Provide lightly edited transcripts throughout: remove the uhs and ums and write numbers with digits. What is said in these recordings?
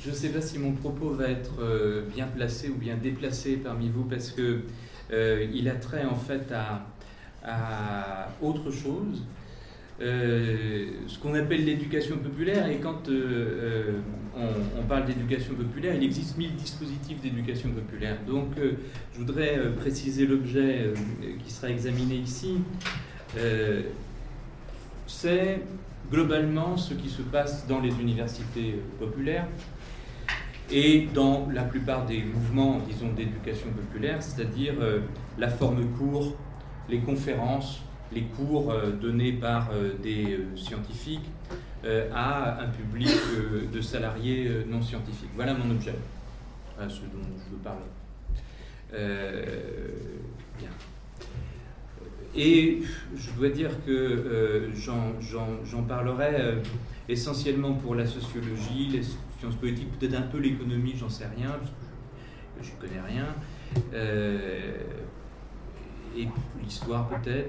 Je ne sais pas si mon propos va être bien placé ou bien déplacé parmi vous, parce que il a trait en fait à autre chose, ce qu'on appelle l'éducation populaire. Et quand on parle d'éducation populaire, il existe 1000 dispositifs d'éducation populaire. Donc je voudrais préciser l'objet qui sera examiné ici. C'est globalement ce qui se passe dans les universités populaires et dans la plupart des mouvements, disons, d'éducation populaire, c'est-à-dire la forme cours, les conférences, les cours donnés par des scientifiques à un public de salariés non scientifiques. Voilà mon objet, ce dont je veux parler. Bien. Et je dois dire que j'en parlerai essentiellement pour la sociologie, les sciences politiques, peut-être un peu l'économie, j'en sais rien, parce que je ne connais rien, et l'histoire peut-être,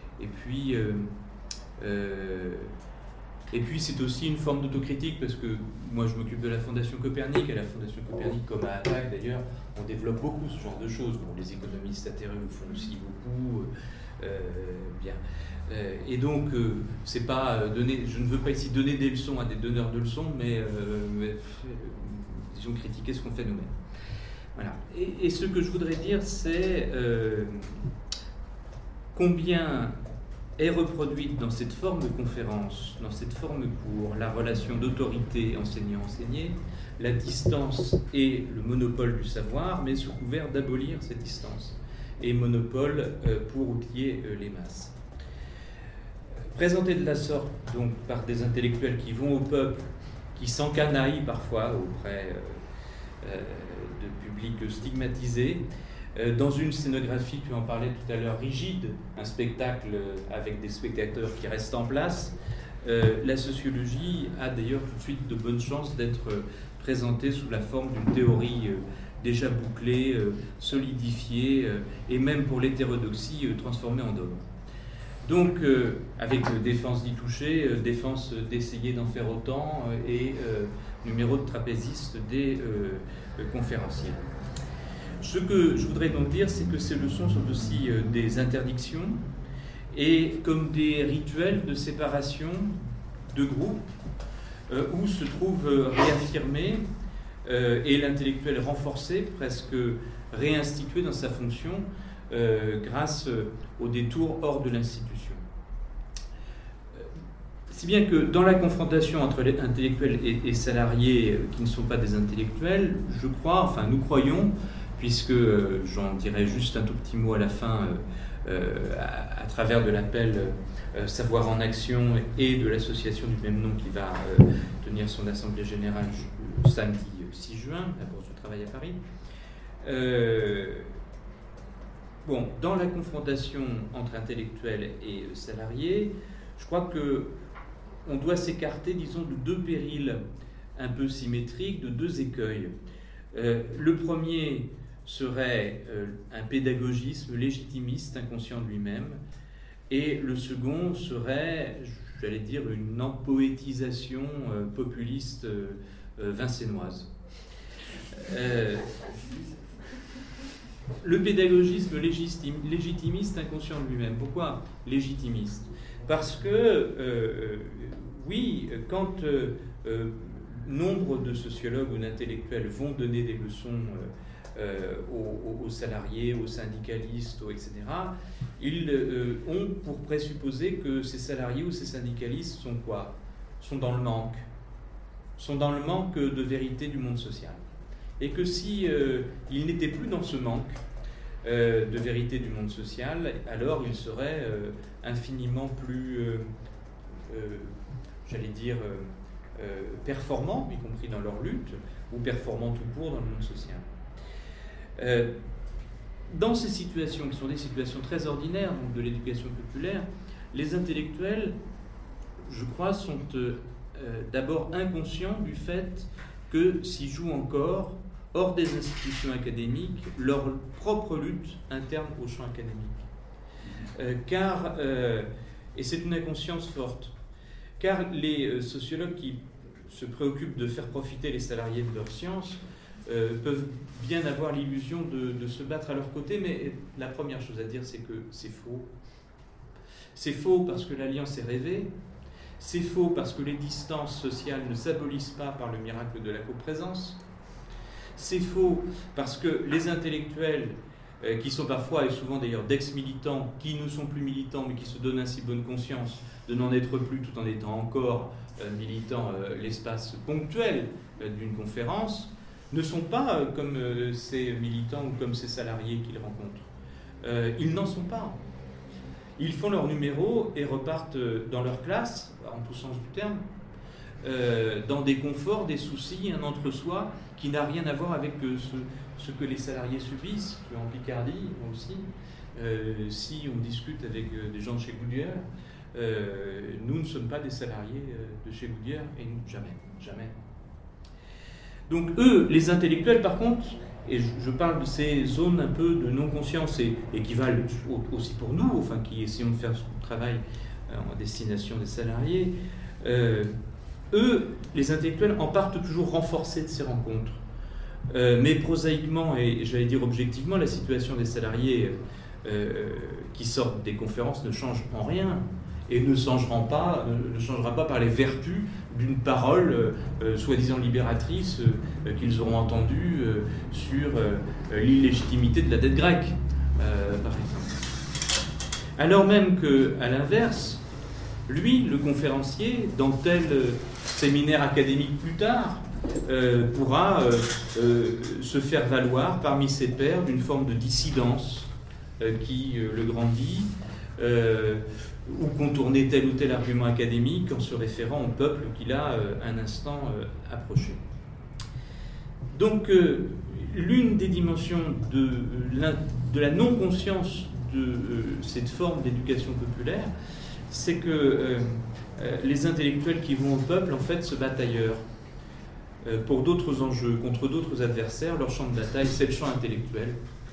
et puis c'est aussi une forme d'autocritique, parce que moi je m'occupe de la Fondation Copernic, et la Fondation Copernic, comme à Attac d'ailleurs, on développe beaucoup ce genre de choses. Bon, les économistes atterrés le font aussi beaucoup. Bien. Et donc, c'est pas donner, je ne veux pas ici donner des leçons à des donneurs de leçons, mais disons critiquer ce qu'on fait nous-mêmes. Voilà. Et ce que je voudrais dire, c'est combien est reproduite dans cette forme de conférence, dans cette forme de cours, la relation d'autorité enseignant-enseigné, la distance et le monopole du savoir, mais sous couvert d'abolir cette distance et monopole pour outiller les masses. Présenté de la sorte, donc, par des intellectuels qui vont au peuple, qui s'encanaillent parfois auprès de publics stigmatisés, dans une scénographie, tu en parlais tout à l'heure, rigide, un spectacle avec des spectateurs qui restent en place, la sociologie a d'ailleurs tout de suite de bonnes chances d'être présentée sous la forme d'une théorie déjà bouclée, solidifiée, et même pour l'hétérodoxie, transformée en dogme. Donc, avec défense d'y toucher, défense d'essayer d'en faire autant, et numéro de trapéziste des conférenciers. Ce que je voudrais donc dire, c'est que ces leçons sont aussi des interdictions, et comme des rituels de séparation de groupes, où se trouve réaffirmé et l'intellectuel renforcé, presque réinstitué dans sa fonction grâce au détour hors de l'institution. Si bien que dans la confrontation entre les intellectuels et salariés qui ne sont pas des intellectuels, je crois, enfin nous croyons, puisque j'en dirai juste un tout petit mot à la fin à travers de l'appel Savoir en Action et de l'association du même nom qui va tenir son assemblée générale samedi 6 juin, la Bourse du Travail à Paris. Bon, dans la confrontation entre intellectuels et salariés, je crois qu'on doit s'écarter, disons, de deux périls un peu symétriques, de deux écueils. Le premier serait un pédagogisme légitimiste, inconscient de lui-même, et le second serait, j'allais dire, une empoétisation populiste vincennoise. Le pédagogisme légitimiste, inconscient de lui-même. Pourquoi légitimiste ? Parce que, oui, quand nombre de sociologues ou d'intellectuels vont donner des leçons aux salariés, aux syndicalistes, etc., ils ont pour présupposer que ces salariés ou ces syndicalistes sont quoi ? Sont dans le manque. Sont dans le manque de vérité du monde social. Et que si ils n'étaient plus dans ce manque de vérité du monde social, alors ils seraient infiniment plus, j'allais dire, performants, y compris dans leur lutte, ou performants tout court dans le monde social. Dans ces situations, qui sont des situations très ordinaires donc de l'éducation populaire, les intellectuels, je crois, sont d'abord inconscients du fait que s'ils jouent encore, hors des institutions académiques, leur propre lutte interne au champ académique. Et c'est une inconscience forte, car les sociologues qui se préoccupent de faire profiter les salariés de leur science peuvent bien avoir l'illusion de se battre à leur côté, mais la première chose à dire, c'est que c'est faux. C'est faux parce que l'alliance est rêvée, c'est faux parce que les distances sociales ne s'abolissent pas par le miracle de la coprésence, c'est faux parce que les intellectuels, qui sont parfois et souvent d'ailleurs d'ex-militants, qui ne sont plus militants mais qui se donnent ainsi bonne conscience de n'en être plus tout en étant encore militants l'espace ponctuel d'une conférence, ne sont pas comme ces militants ou comme ces salariés qu'ils rencontrent. Ils n'en sont pas. Ils font leur numéro et repartent dans leur classe, en tout sens du terme, dans des conforts, des soucis, un entre-soi qui n'a rien à voir avec ce que les salariés subissent. En Picardie aussi, si on discute avec des gens de chez Goodyear, nous ne sommes pas des salariés de chez Goodyear, et nous, jamais. Donc eux, les intellectuels, par contre, et je parle de ces zones un peu de non-conscience et qui valent aussi pour nous, enfin qui essayons de faire ce travail en destination des salariés, eux, les intellectuels, en partent toujours renforcés de ces rencontres. Mais prosaïquement et j'allais dire objectivement, la situation des salariés qui sortent des conférences ne change en rien et ne changera pas par les vertus d'une parole soi-disant libératrice qu'ils auront entendue sur l'illégitimité de la dette grecque, par exemple. Alors même qu'à l'inverse, lui, le conférencier, dans tel séminaire académique plus tard, pourra se faire valoir parmi ses pairs d'une forme de dissidence qui le grandit, ou contourner tel ou tel argument académique en se référant au peuple qu'il a un instant approché. Donc, l'une des dimensions de la non-conscience de cette forme d'éducation populaire, c'est que les intellectuels qui vont au peuple, en fait, se battent ailleurs. Pour d'autres enjeux, contre d'autres adversaires, leur champ de bataille, c'est le champ intellectuel,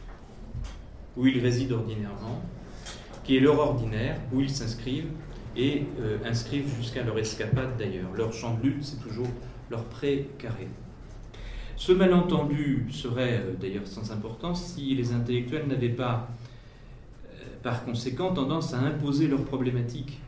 où ils résident ordinairement, qui est leur ordinaire, où ils s'inscrivent et inscrivent jusqu'à leur escapade d'ailleurs. Leur champ de lutte, c'est toujours leur pré carré. Ce malentendu serait d'ailleurs sans importance si les intellectuels n'avaient pas, par conséquent, tendance à imposer leurs problématiques,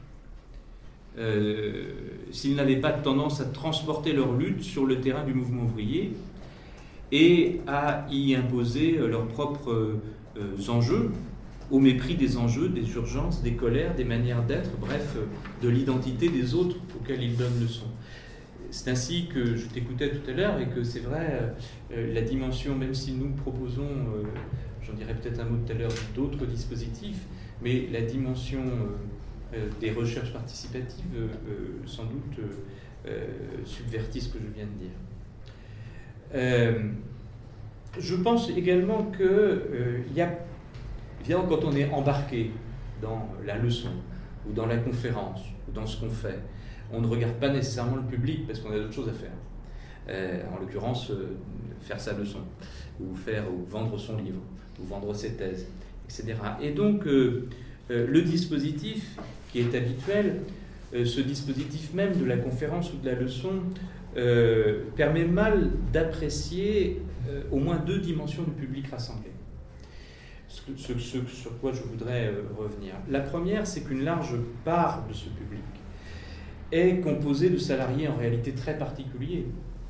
s'ils n'avaient pas tendance à transporter leur lutte sur le terrain du mouvement ouvrier et à y imposer leurs propres enjeux, au mépris des enjeux, des urgences, des colères, des manières d'être, bref, de l'identité des autres auxquels ils donnent leçon. C'est ainsi que je t'écoutais tout à l'heure et que c'est vrai, la dimension, même si nous proposons, j'en dirai peut-être un mot tout à l'heure, d'autres dispositifs, mais la dimension des recherches participatives, sans doute, subvertit ce que je viens de dire. Je pense également qu'il y a, évidemment, quand on est embarqué dans la leçon, ou dans la conférence, ou dans ce qu'on fait, on ne regarde pas nécessairement le public parce qu'on a d'autres choses à faire. En l'occurrence, faire sa leçon, ou vendre son livre, ou vendre ses thèses, etc. Et donc, le dispositif qui est habituel, ce dispositif même de la conférence ou de la leçon, permet mal d'apprécier au moins deux dimensions du public rassemblé. Ce sur quoi je voudrais revenir. La première, c'est qu'une large part de ce public est composée de salariés en réalité très particuliers,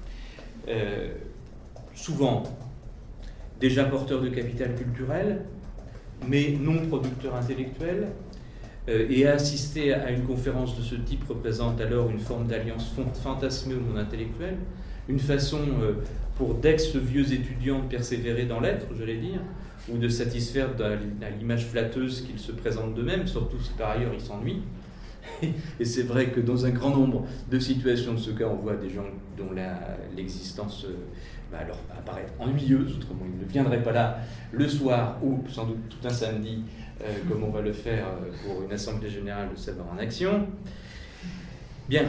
souvent déjà porteurs de capital culturel, mais non producteurs intellectuels, et assister à une conférence de ce type représente alors une forme d'alliance fantasmée au monde intellectuel, une façon pour d'ex-vieux étudiants de persévérer dans l'être, j'allais dire, ou de satisfaire à l'image flatteuse qu'ils se présentent d'eux-mêmes, surtout si par ailleurs ils s'ennuient. Et c'est vrai que dans un grand nombre de situations de ce cas, on voit des gens dont l'existence va leur apparaître ennuyeuse, autrement ils ne viendraient pas là le soir ou sans doute tout un samedi, comme on va le faire pour une assemblée générale de Savoir en Action. Bien.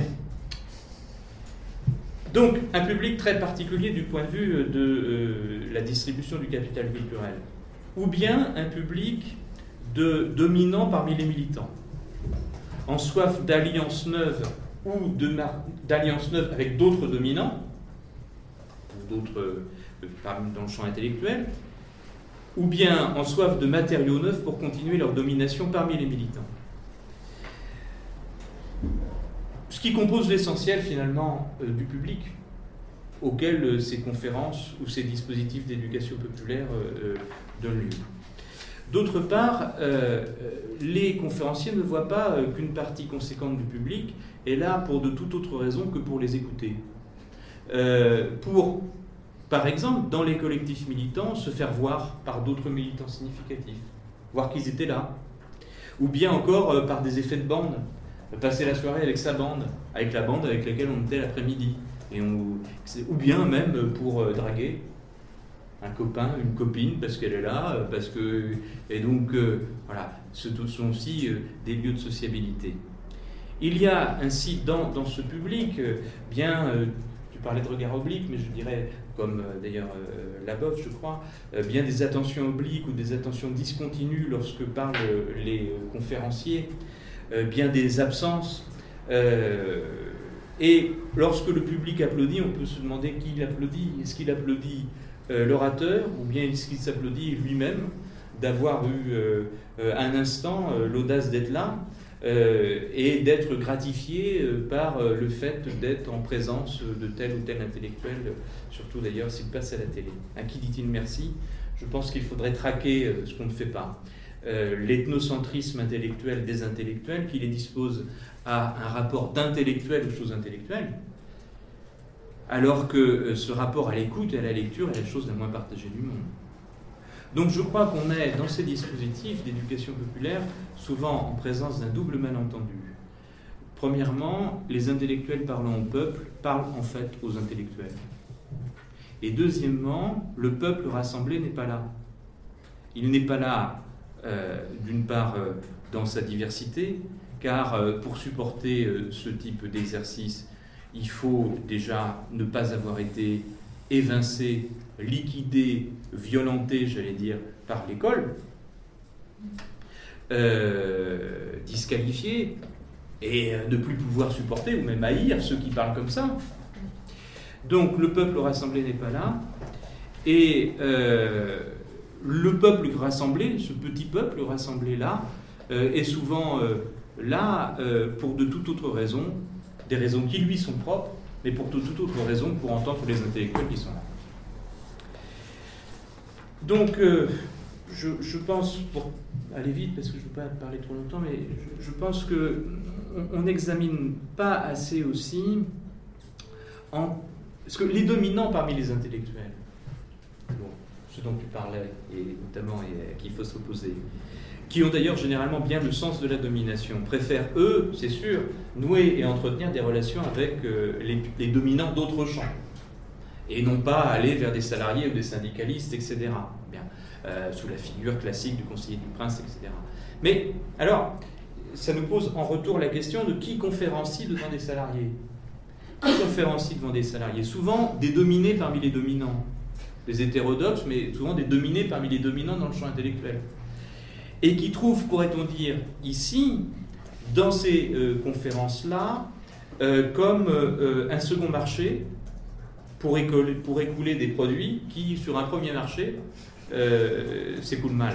Donc, un public très particulier du point de vue de la distribution du capital culturel. Ou bien un public dominant parmi les militants, en soif d'alliances neuves ou d'alliances neuves avec d'autres dominants, d'autres dans le champ intellectuel, ou bien en soif de matériaux neufs pour continuer leur domination parmi les militants. Ce qui compose l'essentiel finalement du public auquel ces conférences ou ces dispositifs d'éducation populaire donnent lieu. D'autre part, les conférenciers ne voient pas qu'une partie conséquente du public est là pour de toute autre raison que pour les écouter. Pour, par exemple, dans les collectifs militants, se faire voir par d'autres militants significatifs, voir qu'ils étaient là. Ou bien encore par des effets de bande, passer la soirée avec sa bande, avec la bande avec laquelle on était l'après-midi. Ou bien même pour draguer un copain, une copine, parce qu'elle est là, et donc voilà, ce sont aussi des lieux de sociabilité. Il y a ainsi dans ce public, tu parlais de regard oblique, mais je dirais, comme d'ailleurs Labov, je crois, bien des attentions obliques ou des attentions discontinues lorsque parlent les conférenciers, bien des absences. Et lorsque le public applaudit, on peut se demander qui l'applaudit. Est-ce qu'il applaudit l'orateur, ou bien est-ce qu'il s'applaudit lui-même d'avoir eu un instant l'audace d'être là et d'être gratifié par le fait d'être en présence de tel ou tel intellectuel, surtout d'ailleurs s'il passe à la télé. À qui dit-il merci? Je pense qu'il faudrait traquer ce qu'on ne fait pas. L'ethnocentrisme intellectuel des intellectuels qui les dispose à un rapport d'intellectuel aux choses intellectuelles, alors que ce rapport à l'écoute et à la lecture est la chose la moins partagée du monde. Donc je crois qu'on est dans ces dispositifs d'éducation populaire souvent en présence d'un double malentendu. Premièrement, les intellectuels parlant au peuple parlent en fait aux intellectuels. Et deuxièmement, le peuple rassemblé n'est pas là. Il n'est pas là, d'une part, dans sa diversité, car pour supporter ce type d'exercice, il faut déjà ne pas avoir été évincé, liquidé, violenté, j'allais dire, par l'école, disqualifié, et ne plus pouvoir supporter, ou même haïr ceux qui parlent comme ça. Donc le peuple rassemblé n'est pas là, et le peuple rassemblé, ce petit peuple rassemblé là, est souvent là pour de toute autre raison, des raisons qui lui sont propres, mais pour de toute autre raison pour entendre les intellectuels qui sont là. Donc, je pense, pour aller vite, parce que je ne veux pas parler trop longtemps, mais je pense qu'on n'examine pas assez aussi parce que les dominants parmi les intellectuels, ce dont tu parlais, et notamment et à qui il faut s'opposer, qui ont d'ailleurs généralement bien le sens de la domination, préfèrent, eux, c'est sûr, nouer et entretenir des relations avec les dominants d'autres champs, et non pas aller vers des salariés ou des syndicalistes, etc., bien, sous la figure classique du conseiller du prince, etc. Mais, alors, ça nous pose en retour la question de qui conférencie devant des salariés. Qui conférencie devant des salariés? Souvent des dominés parmi les dominants, des hétérodoxes, mais souvent des dominés parmi les dominants dans le champ intellectuel. Et qui trouvent, pourrait-on dire, ici, dans ces conférences-là, comme un second marché pour écouler des produits qui, sur un premier marché, s'écoulent mal.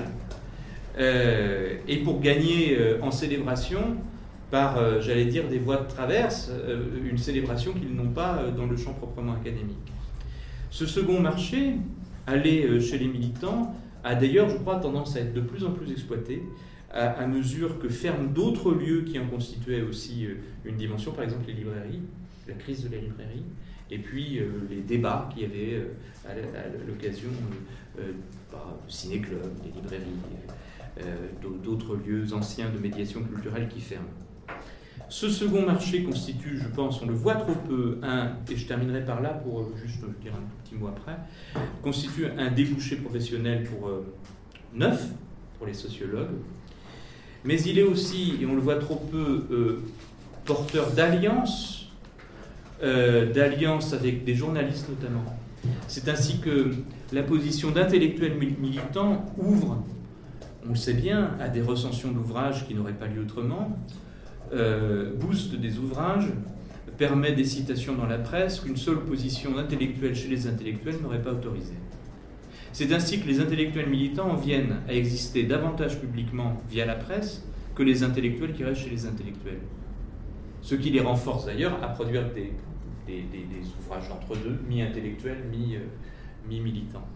Et pour gagner en célébration, par, j'allais dire, des voies de traverse, une célébration qu'ils n'ont pas dans le champ proprement académique. Ce second marché, aller chez les militants, a d'ailleurs, je crois, tendance à être de plus en plus exploité à mesure que ferment d'autres lieux qui en constituaient aussi une dimension, par exemple les librairies, la crise de la librairie, et puis les débats qu'il y avait à l'occasion du ciné-club, des librairies, d'autres lieux anciens de médiation culturelle qui ferment. Ce second marché constitue, je pense, on le voit trop peu, et je terminerai par là pour juste dire un tout petit mot après, constitue un débouché professionnel pour neuf, pour les sociologues, mais il est aussi, et on le voit trop peu, porteur d'alliances avec des journalistes notamment. C'est ainsi que la position d'intellectuels militants ouvre, on le sait bien, à des recensions d'ouvrages qui n'auraient pas lieu autrement, booste des ouvrages permet des citations dans la presse qu'une seule position intellectuelle chez les intellectuels n'aurait pas autorisé. C'est ainsi que les intellectuels militants en viennent à exister davantage publiquement via la presse que les intellectuels qui restent chez les intellectuels. Ce qui les renforce d'ailleurs à produire des ouvrages entre deux, mi-intellectuels, mi-militants.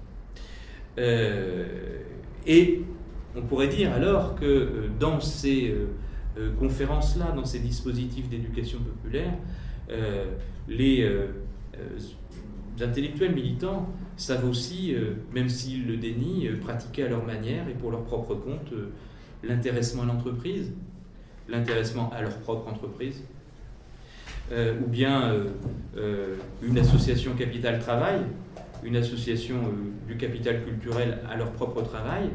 Et on pourrait dire alors que dans ces conférences-là, dans ces dispositifs d'éducation populaire, les intellectuels militants savent aussi, même s'ils le dénient, pratiquer à leur manière et pour leur propre compte l'intéressement à l'entreprise, l'intéressement à leur propre entreprise, ou bien une association capital-travail, une association du capital culturel à leur propre travail.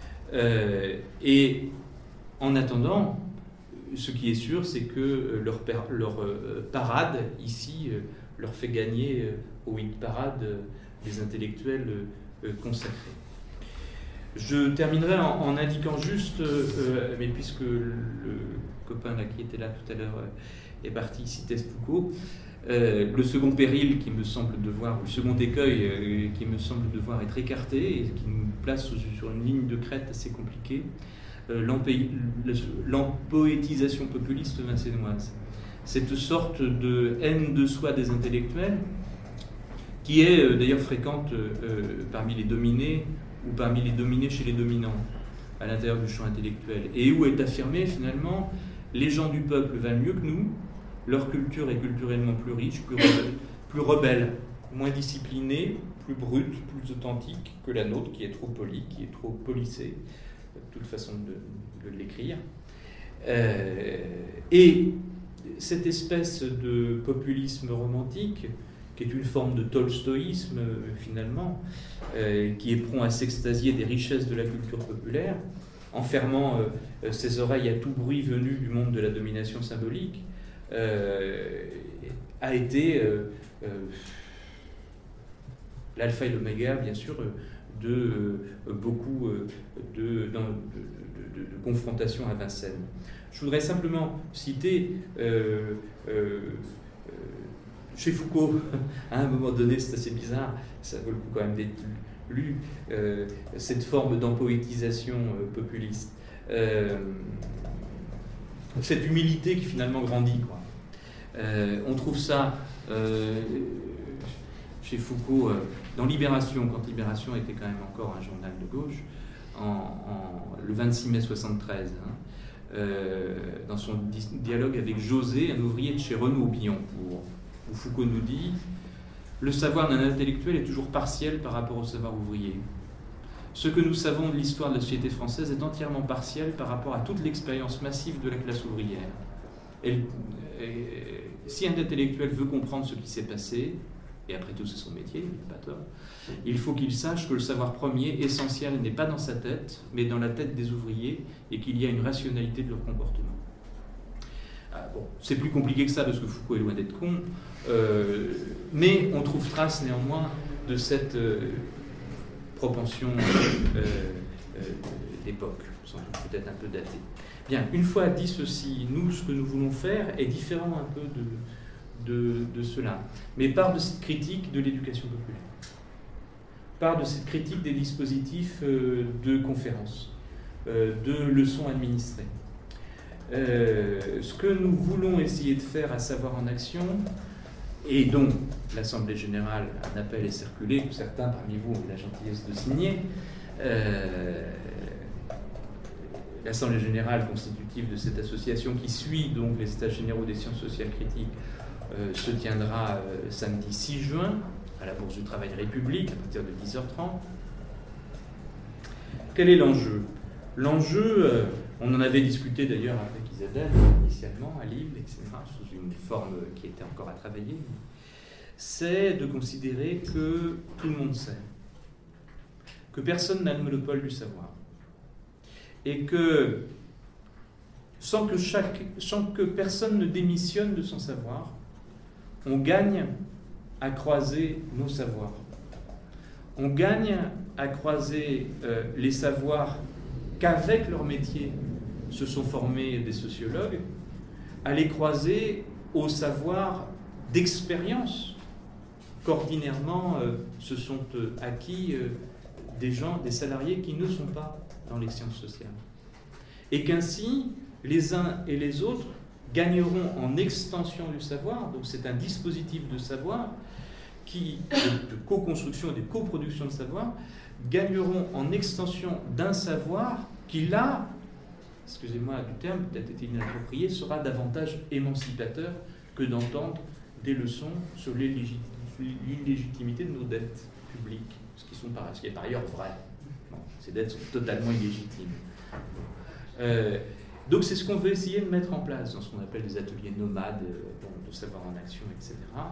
Et en attendant, ce qui est sûr, c'est que leur parade ici leur fait gagner au hit parade des intellectuels consacrés. Je terminerai en indiquant juste, mais puisque le copain là qui était là tout à l'heure est parti, citait Foucault, le second péril qui me semble devoir, le second écueil qui me semble devoir être écarté et qui nous place sur une ligne de crête assez compliquée, l'empoétisation populiste vincénoise. Cette sorte de haine de soi des intellectuels qui est d'ailleurs fréquente parmi les dominés ou parmi les dominés chez les dominants à l'intérieur du champ intellectuel, et où est affirmé finalement les gens du peuple valent mieux que nous, leur culture est culturellement plus riche, plus rebelle, moins disciplinée, plus brute, plus authentique que la nôtre qui est trop polie, qui est trop polissée, toute façon de l'écrire. Et cette espèce de populisme romantique, qui est une forme de tolstoïsme finalement, qui est prompt à s'extasier des richesses de la culture populaire, en fermant ses oreilles à tout bruit venu du monde de la domination symbolique, a été l'alpha et l'oméga, bien sûr, de beaucoup de confrontations à Vincennes. Je voudrais simplement citer chez Foucault, à un moment donné, c'est assez bizarre, ça vaut le coup quand même d'être lu, cette forme d'empoétisation populiste. Cette humilité qui finalement grandit, quoi. On trouve ça chez Foucault dans Libération, quand Libération était quand même encore un journal de gauche, le 26 mai 73, dans son dialogue avec José, un ouvrier de chez Renaud-Billancourt, où Foucault nous dit « Le savoir d'un intellectuel est toujours partiel par rapport au savoir ouvrier. Ce que nous savons de l'histoire de la société française est entièrement partiel par rapport à toute l'expérience massive de la classe ouvrière. Si un intellectuel veut comprendre ce qui s'est passé, et après tout c'est son métier, il n'a pas tort, il faut qu'il sache que le savoir premier, essentiel, n'est pas dans sa tête, mais dans la tête des ouvriers, et qu'il y a une rationalité de leur comportement. » Bon, c'est plus compliqué que ça parce que Foucault est loin d'être con, mais on trouve trace néanmoins de cette propension d'époque, sans doute peut-être un peu datée. Bien, une fois dit ceci, nous, ce que nous voulons faire est différent un peu de cela, mais part de cette critique de l'éducation populaire, part de cette critique des dispositifs de conférences, de leçons administrées. Ce que nous voulons essayer de faire à Savoir en Action, et dont l'Assemblée Générale, un appel est circulé, que certains parmi vous ont la gentillesse de signer, l'Assemblée Générale constitutive de cette association qui suit donc les États généraux des sciences sociales critiques se tiendra samedi 6 juin à la Bourse du Travail République à partir de 10h30. Quel est l'enjeu ? L'enjeu, on en avait discuté d'ailleurs avec Isabelle initialement à Lille, etc., sous une forme qui était encore à travailler, c'est de considérer que tout le monde sait, que personne n'a le monopole du savoir, et que sans que personne ne démissionne de son savoir, on gagne à croiser nos savoirs. On gagne à croiser les savoirs qu'avec leur métier se sont formés des sociologues, à les croiser au savoir d'expérience qu'ordinairement se sont acquis des gens, des salariés qui ne sont pas dans les sciences sociales. Et qu'ainsi, les uns et les autres gagneront en extension du savoir, donc c'est un dispositif de savoir, de co-construction et de coproduction de savoir, gagneront en extension d'un savoir qui, là, excusez-moi du terme, peut-être été inapproprié, sera davantage émancipateur que d'entendre des leçons sur l'illégitimité de nos dettes publiques, ce qui est par ailleurs vrai. Bon, ces dettes sont totalement illégitimes. Donc c'est ce qu'on veut essayer de mettre en place dans ce qu'on appelle des ateliers nomades de savoir en action, etc.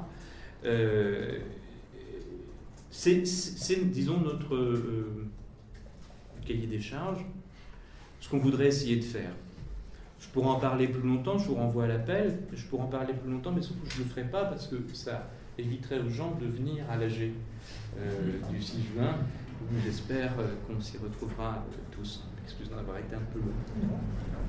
C'est disons, notre cahier des charges, ce qu'on voudrait essayer de faire. Je pourrais en parler plus longtemps, je vous renvoie à l'appel, je pourrais en parler plus longtemps, mais surtout je ne le ferai pas parce que ça éviterait aux gens de venir à l'AG du 6 juin, où j'espère qu'on s'y retrouvera tous. Excusez-moi d'avoir été un peu long.